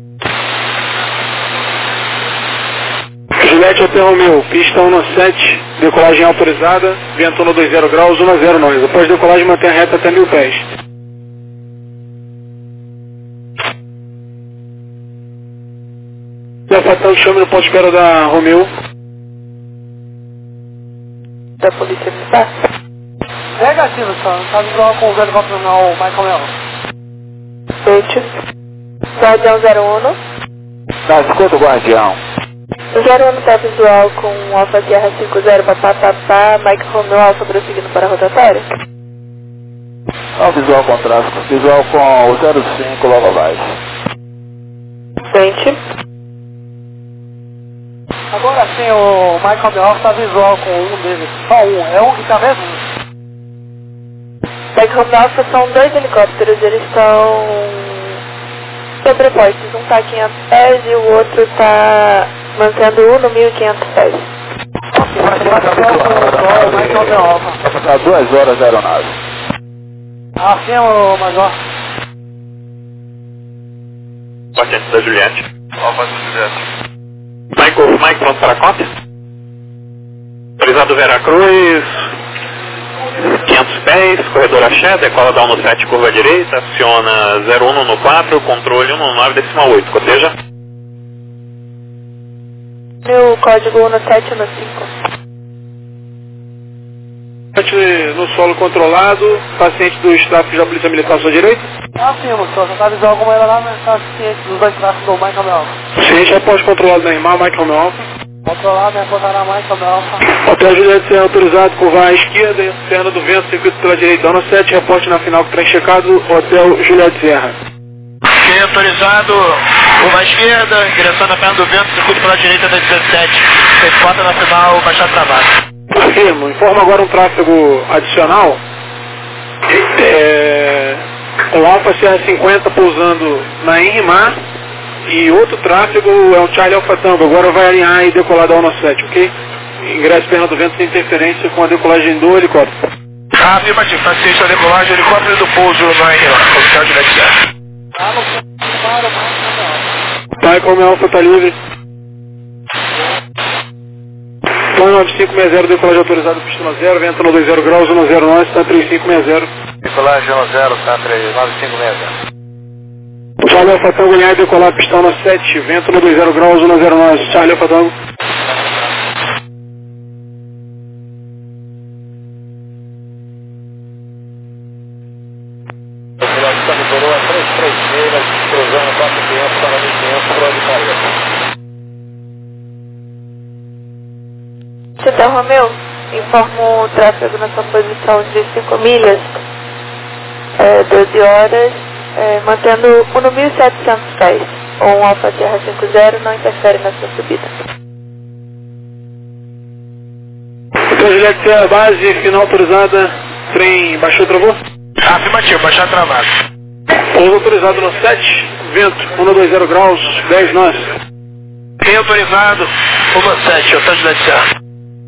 H: Juliette Hotel Romeu, pista 197, decolagem autorizada, vento no 20 graus, 109. Após decolagem, mantenha reta até 1000 pés. Levantando, chame no ponto de espera da Romeu.
F: Da Polícia Militar.
I: Negativo, tá visual com o helicóptero não, Michael Melo.
F: Feito. Guardião 01.
G: Tá, escuta o Guardião.
F: O 01 tá visual com Alfa Sierra 50 papapá, Mike Romeo Alfa prosseguindo para a rotatória.
G: Ó, visual com tráfego. Visual com o 05, logo abaixo.
F: Frente.
I: Agora sim, o Michael Melo tá visual com um deles. Só um, é um que tá mesmo?
F: Mike Romeo Alfa são 2 helicópteros, eles estão sobrepostos. Um tá a 500 pés e o outro tá mantendo um no 1500 pés.
G: Vai passar 2 horas da aeronave.
I: Ah, sim, o Major.
C: Patente da Juliette.
B: Alfa Juliette.
C: Mike, pronto para a cópia. Autorizado Veracruz, 500 pés, corredor axé, decola da 17, curva direita, aciona 01 no 4, controle 119,8, coteja.
F: Meu código 1715.
H: No solo controlado, paciente dos tráficos da Polícia Militar à sua direita.
I: Afirmo, só tentar avisar alguma era lá, mas está ciente dos dois tráficos do Mike Romeo Alpha.
H: Paciente após controlado da IMAR, Mike Romeo Alpha.
I: Controlado, né? Botará Mike Romeo Alpha.
H: Hotel Juliette Serra autorizado, curva à esquerda, perna do vento, circuito pela direita, ano 7, reporte na final que trem checado, Hotel Juliette Serra.
B: Ok, autorizado, curva à esquerda, direção na perna do vento, circuito pela direita da 17. Reporta na final, baixar travado.
H: Afirmo, informa agora um tráfego adicional. O Alfa Serra 50 pousando na Enrimar e outro tráfego é um Charlie Alfa Tango, agora vai alinhar e decolar da 17, ok? Ingresso perna do vento sem interferência com a decolagem do helicóptero.
B: Afirmativo, paciente da decolagem, helicóptero do pouso na Enrimar, oficial de Lexia.
H: Mike Romeo Alfa está livre. Plano 9560, decolagem autorizado, pista 0, vento no 20 graus, 10 nós, está 3560.
B: Decolagem 10, está 9560.
H: Charlie Alfa Tango, alinhar e decolar, pistão no 7, vento no 20 graus, 10 nós, Charlie Alfa Tango.
B: População de Coroa, 336, cruzando 4500 para 1500, por onde caiu.
F: Hotel Romeu, informo o tráfego na sua posição de 5 milhas, 12 horas, mantendo 1.700 pés. Um Alfa Serra 50 não interfere na sua subida.
H: Hotel Juliette Serra, base, final autorizada, trem baixou, travou?
B: Afirmativo, baixar travado.
H: Pouso autorizado no 7, vento, 120 graus, 10 nós.
B: Quem autorizado? 17, Hotel Juliette Serra.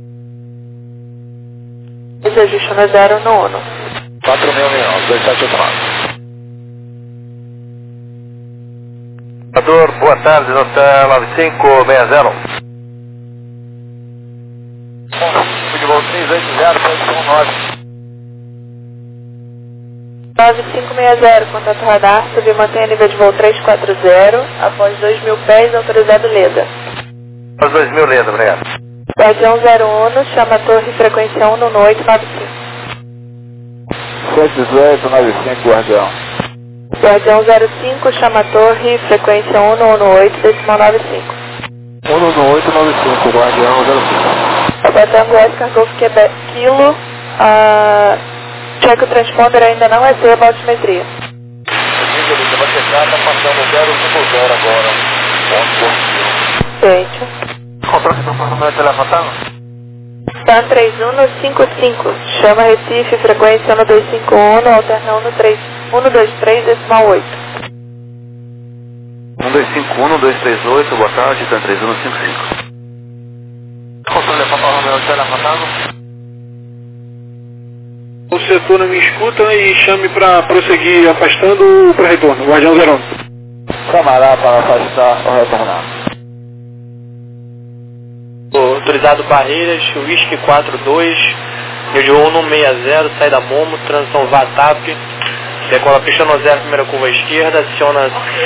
F: Desajuste no 0 no 1.
B: 4.000 milhões, 2789. Boa tarde, Hotel 9560. Futebol 380, posição 9.
F: 9560, contato radar, subir mantém nível de voo 340, após 2.000 pés, autorizado Leda.
B: Após 2.000 Leda, obrigado.
F: Guardião 01, chama a torre, frequência 1 no 895.
B: 7895, Guardião.
F: Guardião 05, chama a torre, frequência 1 no 18, decimal 95.
B: 1 no 895, Guardião 05.
F: Aguardando Oscar Golf Quebec Kilo, check o transponder ainda não é seu, altimetria.
B: Você vai checar, está passando 050 agora.
F: Gente.
B: Controle do número de telefone.
F: Stan 3155, chama Recife, frequência 1251, alterna 123, decimal 8.
B: 1251, 1238, boa tarde, Stan 3155. Controle do número de telefone.
H: O setor não me escuta e chame para prosseguir afastando para retorno, Guardião 01.
B: Chamará para afastar ou retornar.
J: Autorizado Barreiras, Whisky 42, nível 160, sai da Momo, transição VATAP, decola pista no 0, primeira curva à esquerda, aciona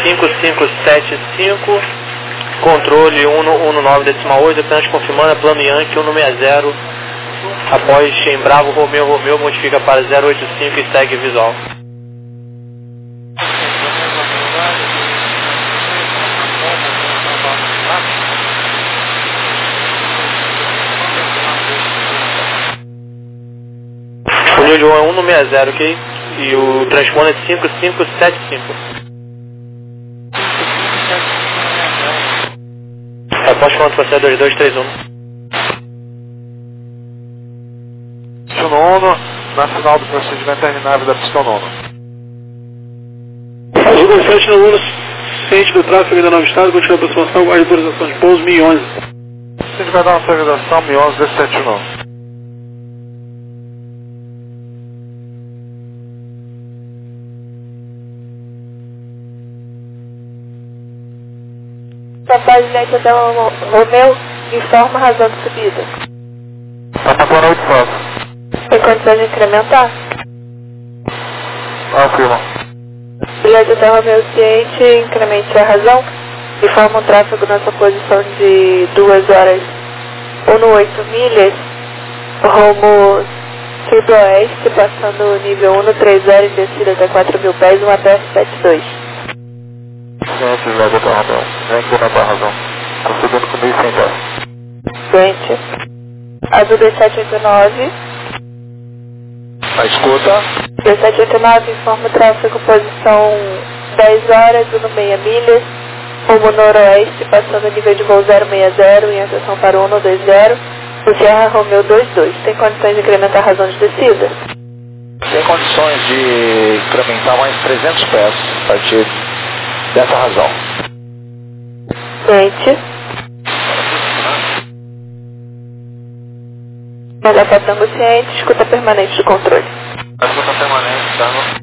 J: 5575, controle 119,8, apenas confirmando, plano Yankee 160, após em Bravo, Romeo, modifica para 085 e segue visual. O nível é 160, ok? E o transponder é 5575. Após quanto você é 2231.
B: Pista nono, na final do procedimento terminável da pista nono.
H: Azul 27 no 1, ciente do tráfego ainda não avistado, continua a aproximação, guarda de autorização de pouso 1011.
B: A gente vai dar uma segregação 1011 D79.
F: Papá Juliette Hotel Romeu, informa a razão de subida.
A: Papa boa noite, Fox.
F: Tem condições de incrementar?
A: Afirma.
F: Juliette Hotel Romeu ciente, incremente a razão, informa um tráfego na sua posição de 2 horas 1,8 milhas, rumo sudoeste, passando o nível 130 em descida até 4.000 pés, uma PR72.
A: Ciente, Juliette Hotel Romeu. Vem incrementar a razão. Estou subindo com 1.100 pés.
F: Ciente. Azul 2789.
G: A escuta.
F: 2789 informa o tráfego, posição 10 horas, 1,6 milhas, rumo noroeste, passando o nível de voo 060 em atenção para 120, o Sierra Romeo 22. Tem condições de incrementar a razão de descida?
G: Tem condições de incrementar mais 300 pés a partir dessa razão.
F: Ciente. Melhor Tango ciente, escuta permanente de controle.
B: Escuta permanente, tá?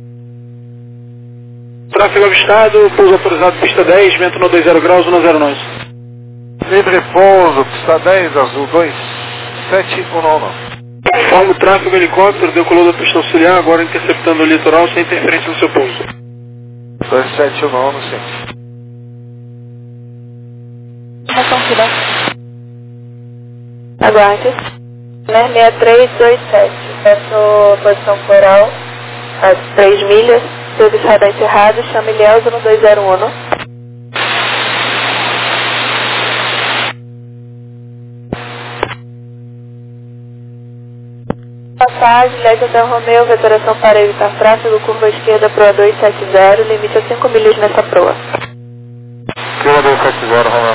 H: Tráfego avistado, pouso autorizado pista 10, vento no 20 graus, 10 nós.
B: Livre pouso, pista 10, azul 2719.
H: Forma o tráfego helicóptero, decolou da pista auxiliar, agora interceptando o litoral sem interferência no seu pouso.
B: 2719, sim.
F: Ação final. Aguarde. 6327. Peço posição floral, às 3 milhas. Serviço radar encerrado, chame Ilhéus no 201. Passagem, Juliette Hotel Romeu, vetoração para evitar tráfego, curva esquerda, proa 270, limite a 5 milhas nessa proa.
A: Curva 270, Romeu.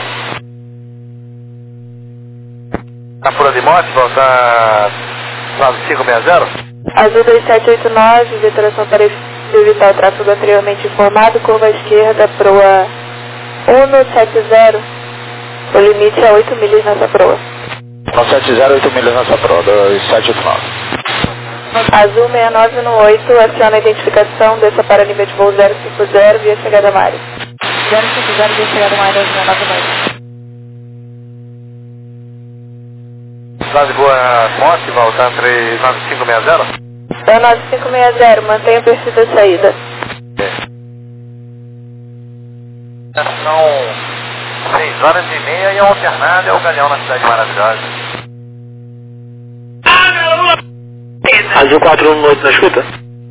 B: Na pura de morte, voltar 9560?
F: Azul 2789, vetoração para evitar o tráfego anteriormente informado, curva esquerda, proa 170, o limite é 8 milhas nessa proa.
G: 170, 8 milhas nessa proa, 2789.
F: Azul 6918, aciona a identificação, desça para nível de voo 050, via chegada à área. 050, via chegada à área, 69.
B: Cidade Boa Morte, voltar 39560?
F: 9560, mantenha o perfil da saída.
B: São 6h30 e a alternada é o Galeão na Cidade Maravilhosa.
J: Azul 418 na escuta?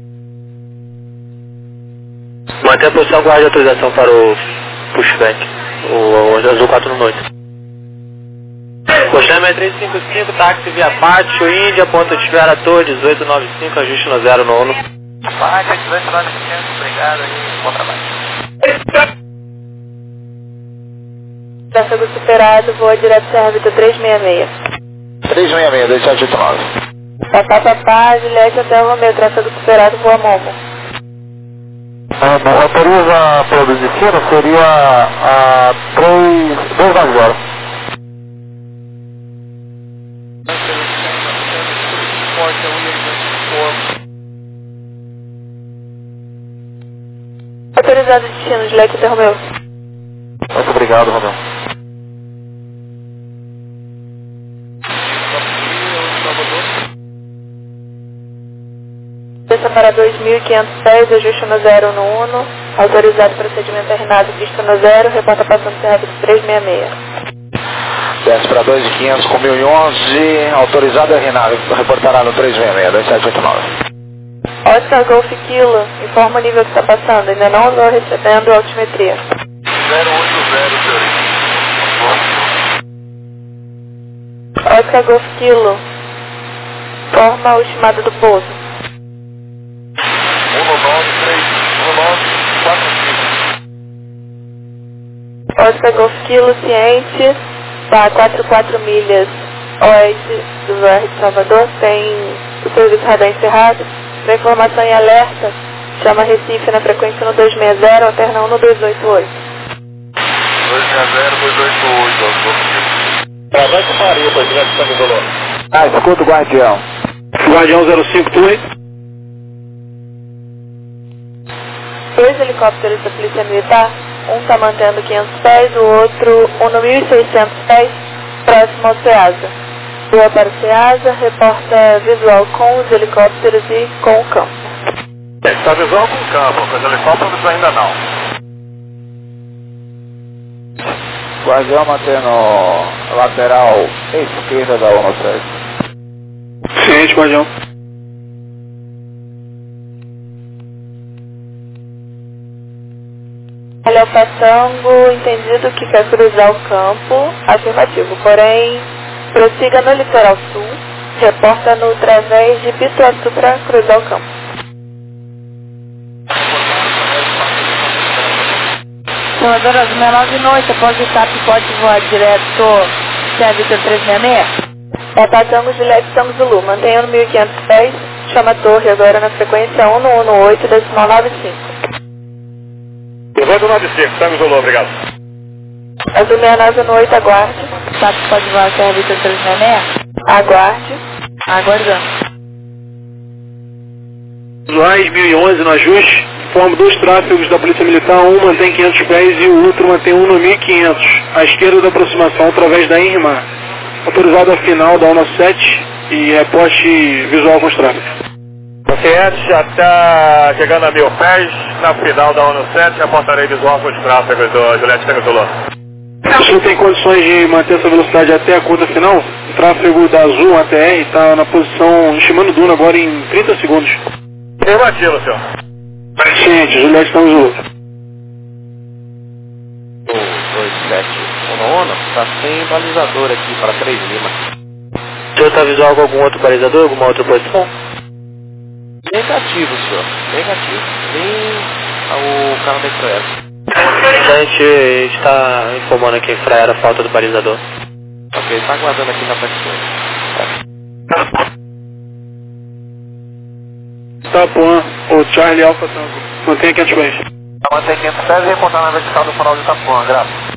J: Mantém a posição, guarde a autorização para o pushback, o Azul 418. Coxame 355, táxi via Pátio, Índia, ponto de espera Torre 1895, ajuste no 0 no 1.
B: Pátio 1895, obrigado aí, bom trabalho.
F: Tráfego superado, voa direto Serra Vitor 366.
G: 366, 2789.
F: Papá, Juliette Hotel Romeu, tráfego superado, voa Momo.
A: Autoriza a proa do destino, seria a 290.
F: Autorizado destino, Juliette Hotel Romeu.
A: Muito obrigado, Romeu.
F: Desça para 2.500 pés, ajuste no 0 no 1. Autorizado procedimento RNAV, visto no 0, reporta passando Serra Vitor 366.
G: Desce para 2.500 com 1011, autorizado a RNAV, reportará no 366, 2789.
F: Oscar Golf Kilo, informa o nível que está passando, ainda não andou recebendo altimetria.
B: 080,
F: Oscar Golf Kilo, forma o estimado do pouso.
B: 193, 1945.
F: Oscar Golf Kilo, ciente, está a 44 milhas oeste do VR de Salvador, tem o serviço radar encerrado. Para informação e alerta, chama Recife na frequência 1260, alterna 12288.
B: 260, 288,
G: Vai com Maria, para direto de São Miguel.
A: Escuta o Guardião.
H: Guardião 05, torre.
F: 2 helicópteros da Polícia Militar Um está mantendo 500 pés, o outro 1.600 pés, próximo ao Ceasa. Boa para o Ceasa, reporta visual com os helicópteros e com o campo.
B: Está visual com o campo, com os helicópteros ainda não.
G: Guardião mantendo lateral esquerda da 17.
H: Ciente, Guardião.
F: Alfa Tango, entendido que quer cruzar o campo, afirmativo, porém prossiga no litoral sul, reporta no través de Pituaçu para cruzar o campo.
K: Salvador Azul 69 noite, após o TAP pode voar direto Serra Vitor 366?
F: Alfa Tango, Juliette Tango Zulu, mantenha no 1.500 pés, chama a torre agora na frequência 1118,95.
B: Levando 95, Tango Zulu, obrigado.
F: Azul 69 no 8, aguarde.
K: TAP pode voar Serra Vitor 366?
F: Aguarde.
K: Aguardando.
H: Visuais 1011 no ajuste, forma dois tráfegos da Polícia Militar, um mantém 500 pés e o outro mantém um no 1500, à esquerda da aproximação através da Enrimar. Autorizado a final da 17 e reporte visual com os tráfegos.
B: Consciente, já está chegando a 1000 pés, na final da ONU 7, reportarei visual com os tráfegos do Juliette Tango Zulu.
H: O senhor tem condições de manter essa velocidade até a curta final? O tráfego da Azul ATR está na posição Shimano Duna agora em 30 segundos.
B: Afirmativo, senhor.
H: Ciente, Juliette Tango Zulu.
D: 27 está sem balizador aqui para 3 Lima.
J: O senhor está visual com algum outro balizador, alguma outra posição?
D: Negativo, senhor. Negativo. Nem o carro da Infraero.
J: A gente está informando aqui em Infraero a falta do balizador.
D: Ok, está aguardando aqui na petição.
H: Itapuã, o Charlie Alfa Tango. Mantenha 500 pés.
B: Mantém 500 pés e reportar na vertical do farol de Itapuã, graças.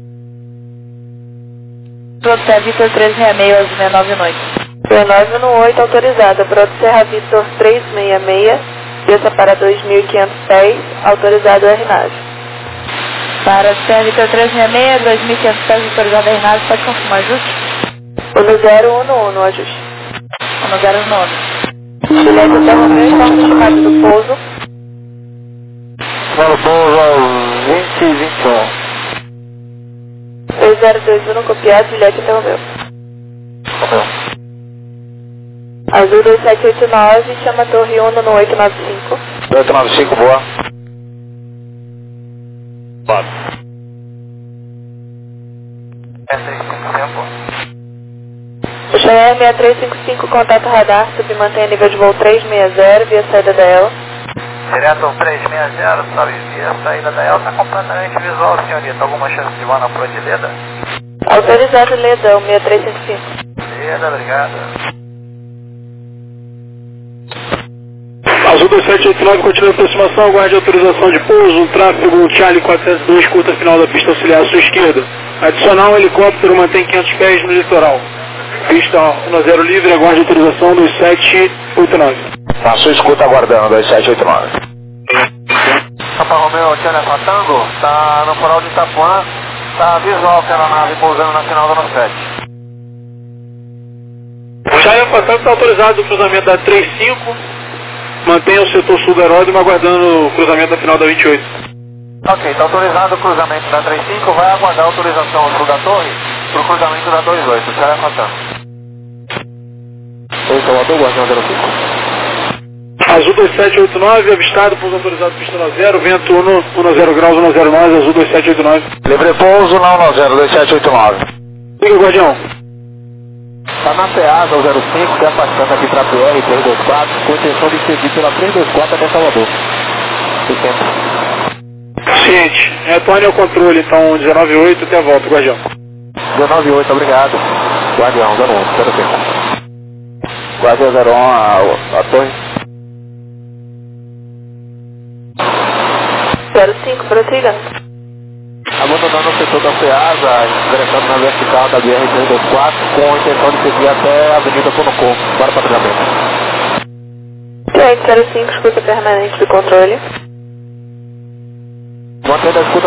K: Serra Vitor 366, Azul 69 noite.
F: 19 no 8, autorizada. Broto Serra Vitor 366, desça para 2.500 pés, autorizado o RNAV.
K: Para Serra Vitor 366, 2.500 pés, autorizado a RNAV, pode confirmar ajuste?
F: 1011 no ajuste.
K: 1011.
F: Juliette interrompeu, informe estimado do pouso.
G: Para o pouso aos 20 e 21.
F: 3021 copiado, Juliette interrompeu. Azul 2789, chama a torre 1 no 895.
G: 895, boa.
B: Pode.
F: O Cheyenne 6355, contato radar, submantém nível de voo 360, via saída da EL.
B: Direto 360, sobe via saída da EL, está completamente visual, senhorita. Alguma chance de voar na proa de Leda?
F: Autorizado Ledão 6355.
B: Leda, obrigado.
H: Azul 2789 continua a aproximação, aguarde autorização de pouso, um tráfego Charlie 402, curta final da pista auxiliar à sua esquerda. Adicional, um helicóptero mantém 500 pés no litoral. Pista 10 livre, aguarde autorização 2789.
G: Na sua escuta aguardando, 2789.
B: Alfa Romeo, Tiana Tango, está no farol de Itapuã, está visual que a aeronave pousando na final da 7.
H: O Charlie Alfa Tango está autorizado o cruzamento da 35, mantenha o setor sul do aeródromo aguardando o cruzamento da final da 28.
B: Ok, está autorizado o cruzamento da 35, vai aguardar a autorização ao sul da torre para o cruzamento da 28, Charlie Alfa Tango.
G: Oi, Salvador, Guardião 05.
H: Azul 2789, avistado, pouso autorizado, pista 90, vento 10 graus, 10 nós, Azul 2789.
G: Livre pouso na 10, 2789.
H: Liga, Guardião.
G: Está na Ceasa, o 05, se afastando aqui para a PR 324, com intenção de seguir pela 324 até Salvador.
H: Ciente. Retorne ao controle, então, 198 até a volta, Guardião.
G: 198, obrigado. Guardião, 01, 05. Guardião 01, a torre.
F: 05, prossiga.
G: Abandonando o setor da Ceasa, ingressando na vertical da BR-324, com a intenção de seguir até a Avenida Ponocô. Bora para o treinamento.
F: 05, escuta permanente do controle.
G: Mantendo a escuta